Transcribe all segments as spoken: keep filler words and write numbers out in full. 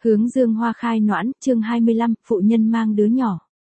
Hướng dương hoa khai noãn, chương hai mươi lăm, phụ nhân mang đứa nhỏ.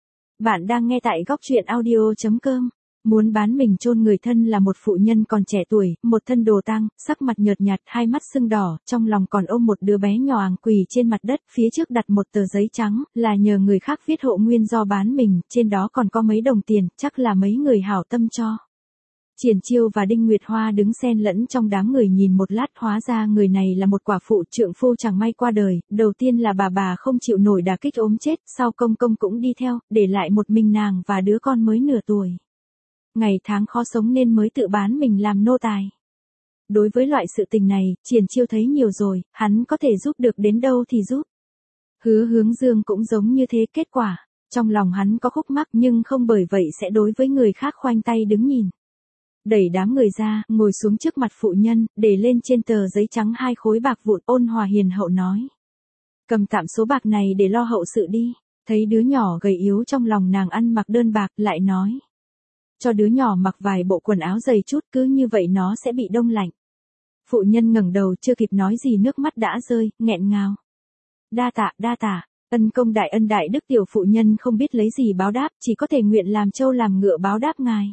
Bạn đang nghe tại góc truyện audio chấm com. Muốn bán mình chôn người thân là một phụ nhân còn trẻ tuổi, một thân đồ tang, sắc mặt nhợt nhạt, hai mắt sưng đỏ, trong lòng còn ôm một đứa bé nhỏ àng quỳ trên mặt đất, phía trước đặt một tờ giấy trắng, là nhờ người khác viết hộ nguyên do bán mình, trên đó còn có mấy đồng tiền, chắc là mấy người hảo tâm cho. Triển Chiêu và Đinh Nguyệt Hoa đứng xen lẫn trong đám người nhìn một lát, hóa ra người này là một quả phụ, trượng phu chẳng may qua đời, đầu tiên là bà bà không chịu nổi đả kích ốm chết, sau công công cũng đi theo, để lại một mình nàng và đứa con mới nửa tuổi. Ngày tháng khó sống nên mới tự bán mình làm nô tài. Đối với loại sự tình này, Triển Chiêu thấy nhiều rồi, hắn có thể giúp được đến đâu thì giúp. Hứa Hướng Dương cũng giống như thế, kết quả, trong lòng hắn có khúc mắc nhưng không bởi vậy sẽ đối với người khác khoanh tay đứng nhìn. Đẩy đám người ra, ngồi xuống trước mặt phụ nhân, để lên trên tờ giấy trắng hai khối bạc vụn, ôn hòa hiền hậu nói. Cầm tạm số bạc này để lo hậu sự đi. Thấy đứa nhỏ gầy yếu trong lòng nàng ăn mặc đơn bạc, lại nói. Cho đứa nhỏ mặc vài bộ quần áo dày chút, cứ như vậy nó sẽ bị đông lạnh. Phụ nhân ngẩng đầu chưa kịp nói gì nước mắt đã rơi, nghẹn ngào. Đa tạ, đa tạ, ân công đại ân đại đức. Tiểu phụ nhân không biết lấy gì báo đáp, chỉ có thể nguyện làm trâu làm ngựa báo đáp ngài.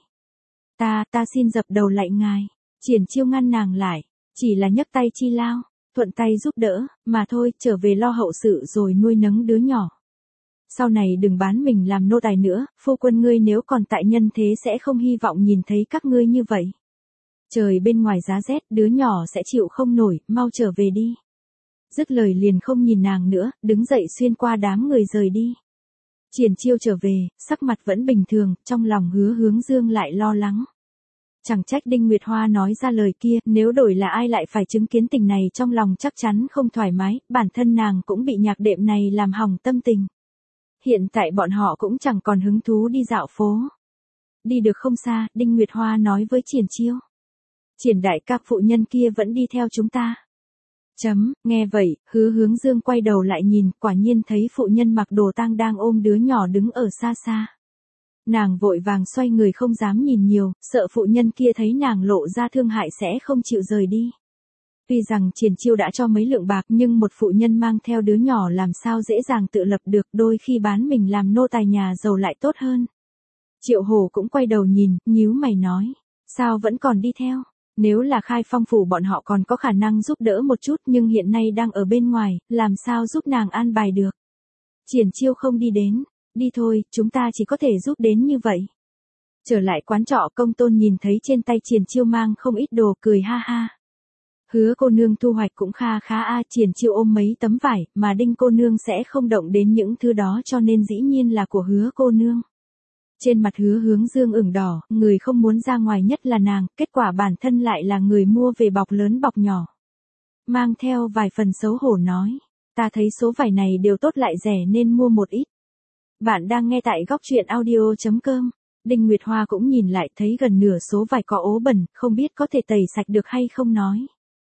Ta, ta xin dập đầu lạy ngài. Triển Chiêu ngăn nàng lại, chỉ là nhấc tay chi lao, thuận tay giúp đỡ, mà thôi, trở về lo hậu sự rồi nuôi nấng đứa nhỏ. Sau này đừng bán mình làm nô tài nữa, phu quân ngươi nếu còn tại nhân thế sẽ không hy vọng nhìn thấy các ngươi như vậy. Trời bên ngoài giá rét, đứa nhỏ sẽ chịu không nổi, mau trở về đi. Dứt lời liền không nhìn nàng nữa, đứng dậy xuyên qua đám người rời đi. Triển Chiêu trở về, sắc mặt vẫn bình thường, trong lòng Hứa Hướng Dương lại lo lắng. Chẳng trách Đinh Nguyệt Hoa nói ra lời kia, nếu đổi là ai lại phải chứng kiến tình này trong lòng chắc chắn không thoải mái, bản thân nàng cũng bị nhạc đệm này làm hỏng tâm tình. Hiện tại bọn họ cũng chẳng còn hứng thú đi dạo phố. Đi được không xa, Đinh Nguyệt Hoa nói với Triển Chiêu. Triển đại ca, phụ nhân kia vẫn đi theo chúng ta. Chấm, nghe vậy, Hứa Hướng Dương quay đầu lại nhìn, quả nhiên thấy phụ nhân mặc đồ tang đang ôm đứa nhỏ đứng ở xa xa. Nàng vội vàng xoay người không dám nhìn nhiều, sợ phụ nhân kia thấy nàng lộ ra thương hại sẽ không chịu rời đi. Tuy rằng Triển Chiêu đã cho mấy lượng bạc nhưng một phụ nhân mang theo đứa nhỏ làm sao dễ dàng tự lập được, đôi khi bán mình làm nô tài nhà giàu lại tốt hơn. Triệu Hổ cũng quay đầu nhìn, nhíu mày nói, sao vẫn còn đi theo? Nếu là Khai Phong phủ bọn họ còn có khả năng giúp đỡ một chút nhưng hiện nay đang ở bên ngoài, làm sao giúp nàng an bài được. Triển Chiêu không đi đến, đi thôi, chúng ta chỉ có thể giúp đến như vậy. Trở lại quán trọ, Công Tôn nhìn thấy trên tay Triển Chiêu mang không ít đồ, cười ha ha. Hứa cô nương thu hoạch cũng kha khá a. Triển Chiêu ôm mấy tấm vải, mà Đinh cô nương sẽ không động đến những thứ đó cho nên dĩ nhiên là của Hứa cô nương. Trên mặt Hứa Hướng Dương ửng đỏ, người không muốn ra ngoài nhất là nàng, kết quả bản thân lại là người mua về bọc lớn bọc nhỏ. Mang theo vài phần xấu hổ nói, ta thấy số vải này đều tốt lại rẻ nên mua một ít. Bạn đang nghe tại góc truyện audio chấm com. Đinh Nguyệt Hoa cũng nhìn lại, thấy gần nửa số vải có ố bẩn, không biết có thể tẩy sạch được hay không nói.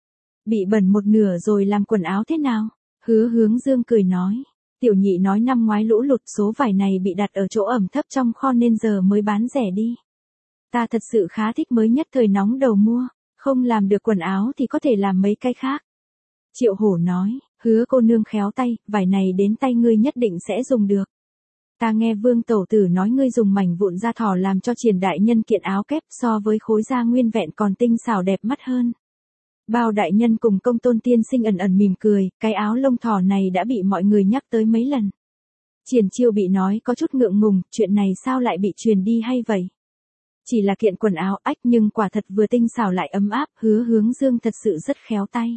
Bị bẩn một nửa rồi làm quần áo thế nào? Hứa Hướng Dương cười nói. Tiểu nhị nói năm ngoái lũ lụt số vải này bị đặt ở chỗ ẩm thấp trong kho nên giờ mới bán rẻ đi. Ta thật sự khá thích, mới nhất thời nóng đầu mua, không làm được quần áo thì có thể làm mấy cái khác. Triệu Hổ nói, Hứa cô nương khéo tay, vải này đến tay ngươi nhất định sẽ dùng được. Ta nghe Vương Tẩu Tử nói ngươi dùng mảnh vụn da thỏ làm cho Triển đại nhân kiện áo kép so với khối da nguyên vẹn còn tinh xảo đẹp mắt hơn. Bao đại nhân cùng Công Tôn tiên sinh ẩn ẩn mỉm cười, cái áo lông thỏ này đã bị mọi người nhắc tới mấy lần. Triển Chiêu bị nói có chút ngượng ngùng, chuyện này sao lại bị truyền đi hay vậy? Chỉ là kiện quần áo ách nhưng quả thật vừa tinh xảo lại ấm áp, Hứa Hướng Dương thật sự rất khéo tay.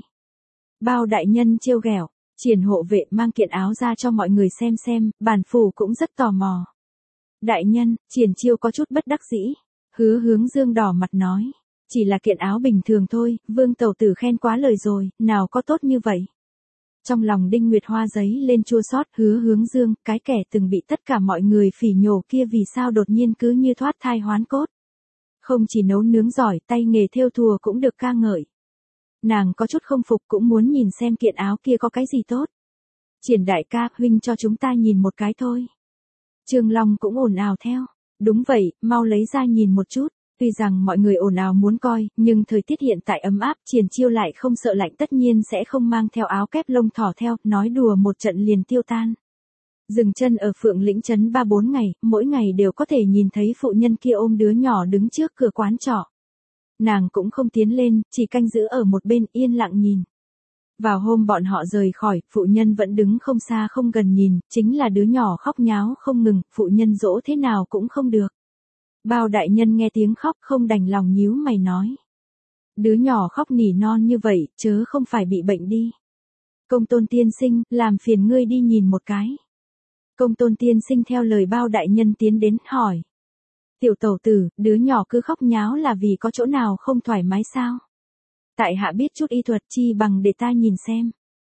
Bao đại nhân trêu ghẹo, Triển hộ vệ mang kiện áo ra cho mọi người xem xem, bản phủ cũng rất tò mò. Đại nhân, Triển Chiêu có chút bất đắc dĩ. Hứa Hướng Dương đỏ mặt nói. Chỉ là kiện áo bình thường thôi, Vương Tẩu Tử khen quá lời rồi, nào có tốt như vậy. Trong lòng Đinh Nguyệt Hoa giấy lên chua xót. Hứa Hướng Dương, cái kẻ từng bị tất cả mọi người phỉ nhổ kia vì sao đột nhiên cứ như thoát thai hoán cốt. Không chỉ nấu nướng giỏi, tay nghề thêu thùa cũng được ca ngợi. Nàng có chút không phục, cũng muốn nhìn xem kiện áo kia có cái gì tốt. Triển đại ca, huynh cho chúng ta nhìn một cái thôi. Trương Long cũng ồn ào theo. Đúng vậy, mau lấy ra nhìn một chút. Tuy rằng mọi người ồn ào muốn coi, nhưng thời tiết hiện tại ấm áp, Triển Chiêu lại không sợ lạnh, tất nhiên sẽ không mang theo áo kép lông thỏ theo, nói đùa một trận liền tiêu tan. Dừng chân ở Phượng Lĩnh trấn ba bốn ngày, mỗi ngày đều có thể nhìn thấy phụ nhân kia ôm đứa nhỏ đứng trước cửa quán trọ. Nàng cũng không tiến lên, chỉ canh giữ ở một bên yên lặng nhìn. Vào hôm bọn họ rời khỏi, phụ nhân vẫn đứng không xa không gần nhìn, chính là đứa nhỏ khóc nháo không ngừng, phụ nhân dỗ thế nào cũng không được. Bao đại nhân nghe tiếng khóc không đành lòng nhíu mày nói. Đứa nhỏ khóc nỉ non như vậy, chớ không phải bị bệnh đi. Công Tôn tiên sinh, làm phiền ngươi đi nhìn một cái. Công Tôn tiên sinh theo lời bao đại nhân tiến đến hỏi. Tiểu tẩu tử, đứa nhỏ cứ khóc nháo là vì có chỗ nào không thoải mái sao? Tại hạ biết chút y thuật, chi bằng để ta nhìn xem.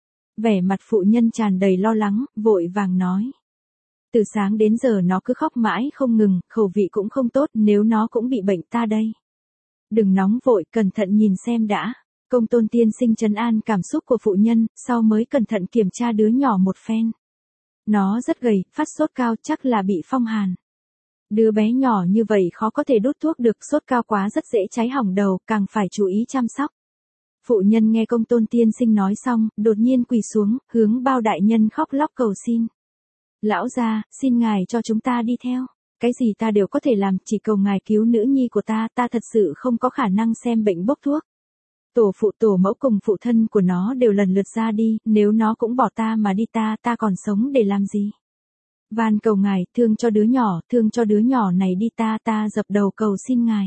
Vẻ mặt phụ nhân tràn đầy lo lắng, vội vàng nói. Từ sáng đến giờ nó cứ khóc mãi không ngừng, khẩu vị cũng không tốt, nếu nó cũng bị bệnh ta đây. Đừng nóng vội, cẩn thận nhìn xem đã. Công Tôn tiên sinh trấn an cảm xúc của phụ nhân, sau mới cẩn thận kiểm tra đứa nhỏ một phen. Nó rất gầy, phát sốt cao, chắc là bị phong hàn. Đứa bé nhỏ như vậy khó có thể đút thuốc được, sốt cao quá rất dễ cháy hỏng đầu, càng phải chú ý chăm sóc. Phụ nhân nghe Công Tôn tiên sinh nói xong, đột nhiên quỳ xuống, hướng bao đại nhân khóc lóc cầu xin. Lão gia, xin ngài cho chúng ta đi theo. Cái gì ta đều có thể làm, chỉ cầu ngài cứu nữ nhi của ta, ta thật sự không có khả năng xem bệnh bốc thuốc. Tổ phụ tổ mẫu cùng phụ thân của nó đều lần lượt ra đi, nếu nó cũng bỏ ta mà đi ta, ta còn sống để làm gì? Van cầu ngài, thương cho đứa nhỏ, thương cho đứa nhỏ này đi ta, ta dập đầu cầu xin ngài.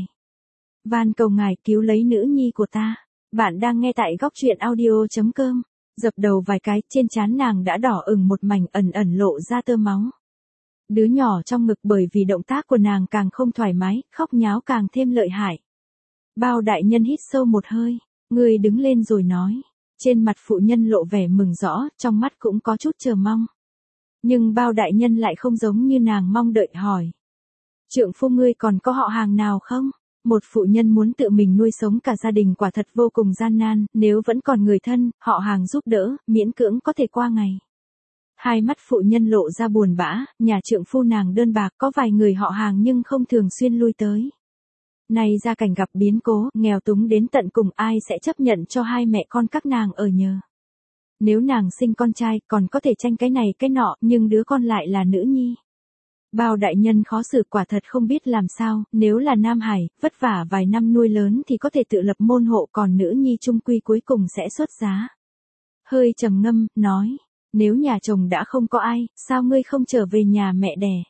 Van cầu ngài cứu lấy nữ nhi của ta. Bạn đang nghe tại góc truyện audio chấm com. Dập đầu vài cái, trên trán nàng đã đỏ ửng một mảnh, ẩn ẩn lộ ra tơ máu. Đứa nhỏ trong ngực bởi vì động tác của nàng càng không thoải mái, khóc nháo càng thêm lợi hại. Bao đại nhân hít sâu một hơi, người đứng lên rồi nói. Trên mặt phụ nhân lộ vẻ mừng rõ, trong mắt cũng có chút chờ mong. Nhưng bao đại nhân lại không giống như nàng mong đợi hỏi. Trượng phu ngươi còn có họ hàng nào không? Một phụ nhân muốn tự mình nuôi sống cả gia đình quả thật vô cùng gian nan, nếu vẫn còn người thân, họ hàng giúp đỡ, miễn cưỡng có thể qua ngày. Hai mắt phụ nhân lộ ra buồn bã, nhà trượng phu nàng đơn bạc, có vài người họ hàng nhưng không thường xuyên lui tới. Nay gia cảnh gặp biến cố, nghèo túng đến tận cùng, ai sẽ chấp nhận cho hai mẹ con các nàng ở nhờ. Nếu nàng sinh con trai, còn có thể tranh cái này cái nọ, nhưng đứa con lại là nữ nhi. Bao đại nhân khó xử quả thật không biết làm sao, nếu là Nam Hải, vất vả vài năm nuôi lớn thì có thể tự lập môn hộ, còn nữ nhi trung quy cuối cùng sẽ xuất giá. Hơi trầm ngâm, nói, nếu nhà chồng đã không có ai, sao ngươi không trở về nhà mẹ đẻ?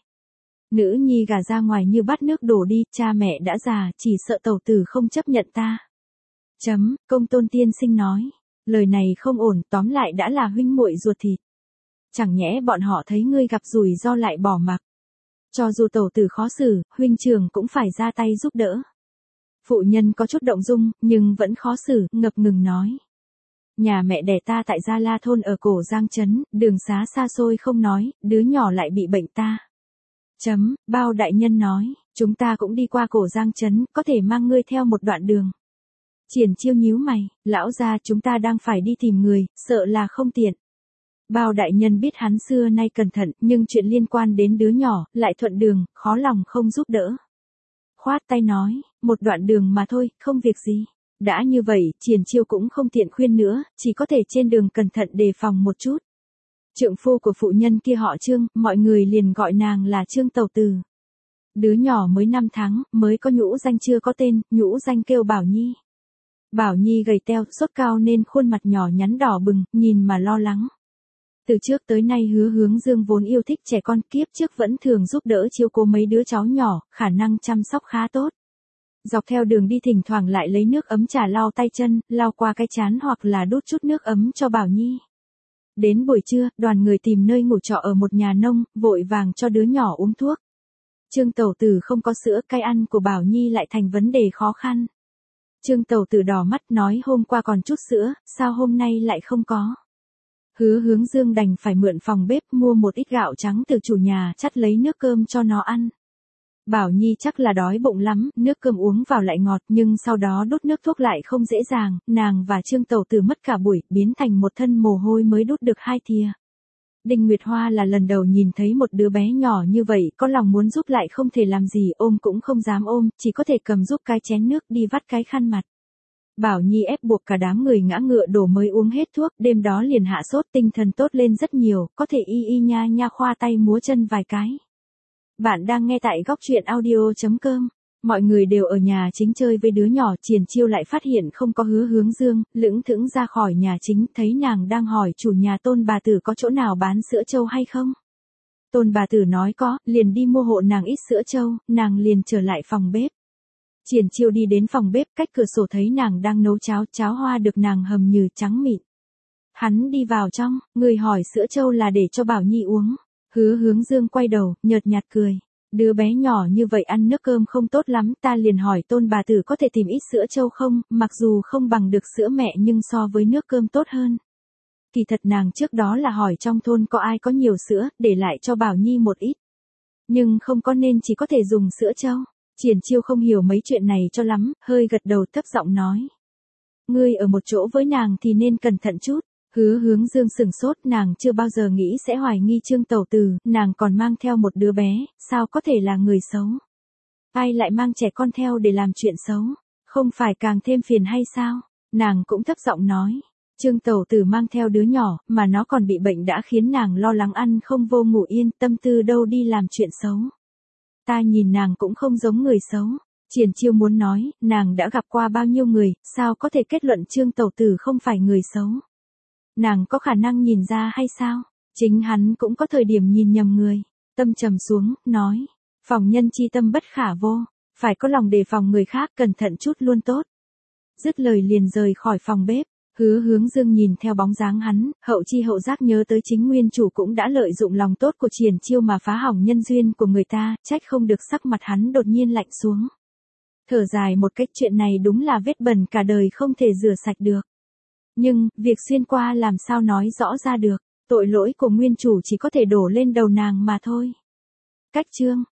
Nữ nhi gả ra ngoài như bát nước đổ đi, cha mẹ đã già, chỉ sợ tẩu tử không chấp nhận ta. Chấm, Công Tôn tiên sinh nói, lời này không ổn, tóm lại đã là huynh muội ruột thịt. Chẳng nhẽ bọn họ thấy ngươi gặp rủi ro lại bỏ mặc. Cho dù tẩu tử khó xử, huynh trưởng cũng phải ra tay giúp đỡ. Phụ nhân có chút động dung, nhưng vẫn khó xử, ngập ngừng nói. Nhà mẹ đẻ ta tại Gia La thôn ở Cổ Giang trấn, đường xá xa xôi không nói, đứa nhỏ lại bị bệnh ta. Chấm, bao đại nhân nói, chúng ta cũng đi qua Cổ Giang trấn, có thể mang ngươi theo một đoạn đường. Triển Chiêu nhíu mày, lão gia chúng ta đang phải đi tìm người, sợ là không tiện. Bao đại nhân biết hắn xưa nay cẩn thận, nhưng chuyện liên quan đến đứa nhỏ, lại thuận đường, khó lòng không giúp đỡ. Khoát tay nói, một đoạn đường mà thôi, không việc gì. Đã như vậy, Triển Chiêu cũng không tiện khuyên nữa, chỉ có thể trên đường cẩn thận đề phòng một chút. Trượng phu của phụ nhân kia họ Trương, mọi người liền gọi nàng là Trương tẩu tử. Đứa nhỏ mới năm tháng, mới có nhũ danh chưa có tên, nhũ danh kêu Bảo Nhi. Bảo Nhi gầy teo, sốt cao nên khuôn mặt nhỏ nhắn đỏ bừng, nhìn mà lo lắng. Từ trước tới nay Hứa Hướng Dương vốn yêu thích trẻ con, kiếp trước vẫn thường giúp đỡ chiếu cố mấy đứa cháu nhỏ, khả năng chăm sóc khá tốt. Dọc theo đường đi thỉnh thoảng lại lấy nước ấm trà lau tay chân, lau qua cái trán hoặc là đút chút nước ấm cho Bảo Nhi. Đến buổi trưa, đoàn người tìm nơi ngủ trọ ở một nhà nông, vội vàng cho đứa nhỏ uống thuốc. Trương tẩu tử không có sữa, cái ăn của Bảo Nhi lại thành vấn đề khó khăn. Trương tẩu tử đỏ mắt nói hôm qua còn chút sữa, sao hôm nay lại không có. Hứa Hướng Dương đành phải mượn phòng bếp mua một ít gạo trắng từ chủ nhà chắt lấy nước cơm cho nó ăn. Bảo Nhi chắc là đói bụng lắm, nước cơm uống vào lại ngọt nhưng sau đó đút nước thuốc lại không dễ dàng, nàng và Trương tẩu tử mất cả buổi, biến thành một thân mồ hôi mới đút được hai thìa. Đinh Nguyệt Hoa là lần đầu nhìn thấy một đứa bé nhỏ như vậy, có lòng muốn giúp lại không thể làm gì, ôm cũng không dám ôm, chỉ có thể cầm giúp cái chén nước đi vắt cái khăn mặt. Bảo Nhi ép buộc cả đám người ngã ngựa đổ mới uống hết thuốc, đêm đó liền hạ sốt, tinh thần tốt lên rất nhiều, có thể y y nha nha khoa tay múa chân vài cái. Bạn đang nghe tại góc truyện audio chấm com. Mọi người đều ở nhà chính chơi với đứa nhỏ, Triển Chiêu lại phát hiện không có Hứa Hướng Dương, lững thững ra khỏi nhà chính, thấy nàng đang hỏi chủ nhà Tôn bà tử có chỗ nào bán sữa trâu hay không. Tôn bà tử nói có, liền đi mua hộ nàng ít sữa trâu, nàng liền trở lại phòng bếp. Triển Chiêu đi đến phòng bếp, cách cửa sổ thấy nàng đang nấu cháo, cháo hoa được nàng hầm nhừ trắng mịn. Hắn đi vào trong, người hỏi sữa trâu là để cho Bảo Nhi uống. Hứa Hướng Dương quay đầu, nhợt nhạt cười. Đứa bé nhỏ như vậy ăn nước cơm không tốt lắm, ta liền hỏi Tôn bà tử có thể tìm ít sữa trâu không, mặc dù không bằng được sữa mẹ nhưng so với nước cơm tốt hơn. Kỳ thật nàng trước đó là hỏi trong thôn có ai có nhiều sữa, để lại cho Bảo Nhi một ít. Nhưng không có nên chỉ có thể dùng sữa trâu. Triển Chiêu không hiểu mấy chuyện này cho lắm, hơi gật đầu thấp giọng nói. Ngươi ở một chỗ với nàng thì nên cẩn thận chút. Hứa Hướng Dương sừng sốt, nàng chưa bao giờ nghĩ sẽ hoài nghi Trương Tẩu Tử, nàng còn mang theo một đứa bé, sao có thể là người xấu. Ai lại mang trẻ con theo để làm chuyện xấu, không phải càng thêm phiền hay sao? Nàng cũng thấp giọng nói. Trương Tẩu Tử mang theo đứa nhỏ, mà nó còn bị bệnh đã khiến nàng lo lắng ăn không vô ngủ yên, tâm tư đâu đi làm chuyện xấu. Ta nhìn nàng cũng không giống người xấu. Triển Chiêu muốn nói, nàng đã gặp qua bao nhiêu người, sao có thể kết luận Trương Tẩu Tử không phải người xấu. Nàng có khả năng nhìn ra hay sao? Chính hắn cũng có thời điểm nhìn nhầm người. Tâm trầm xuống, nói. Phòng nhân chi tâm bất khả vô. Phải có lòng đề phòng người khác, cẩn thận chút luôn tốt. Dứt lời liền rời khỏi phòng bếp. Hứa Hướng Dương nhìn theo bóng dáng hắn, hậu chi hậu giác nhớ tới chính nguyên chủ cũng đã lợi dụng lòng tốt của Triển Chiêu mà phá hỏng nhân duyên của người ta, trách không được sắc mặt hắn đột nhiên lạnh xuống. Thở dài một cách, chuyện này đúng là vết bẩn cả đời không thể rửa sạch được. Nhưng, việc xuyên qua làm sao nói rõ ra được, tội lỗi của nguyên chủ chỉ có thể đổ lên đầu nàng mà thôi. Cách chương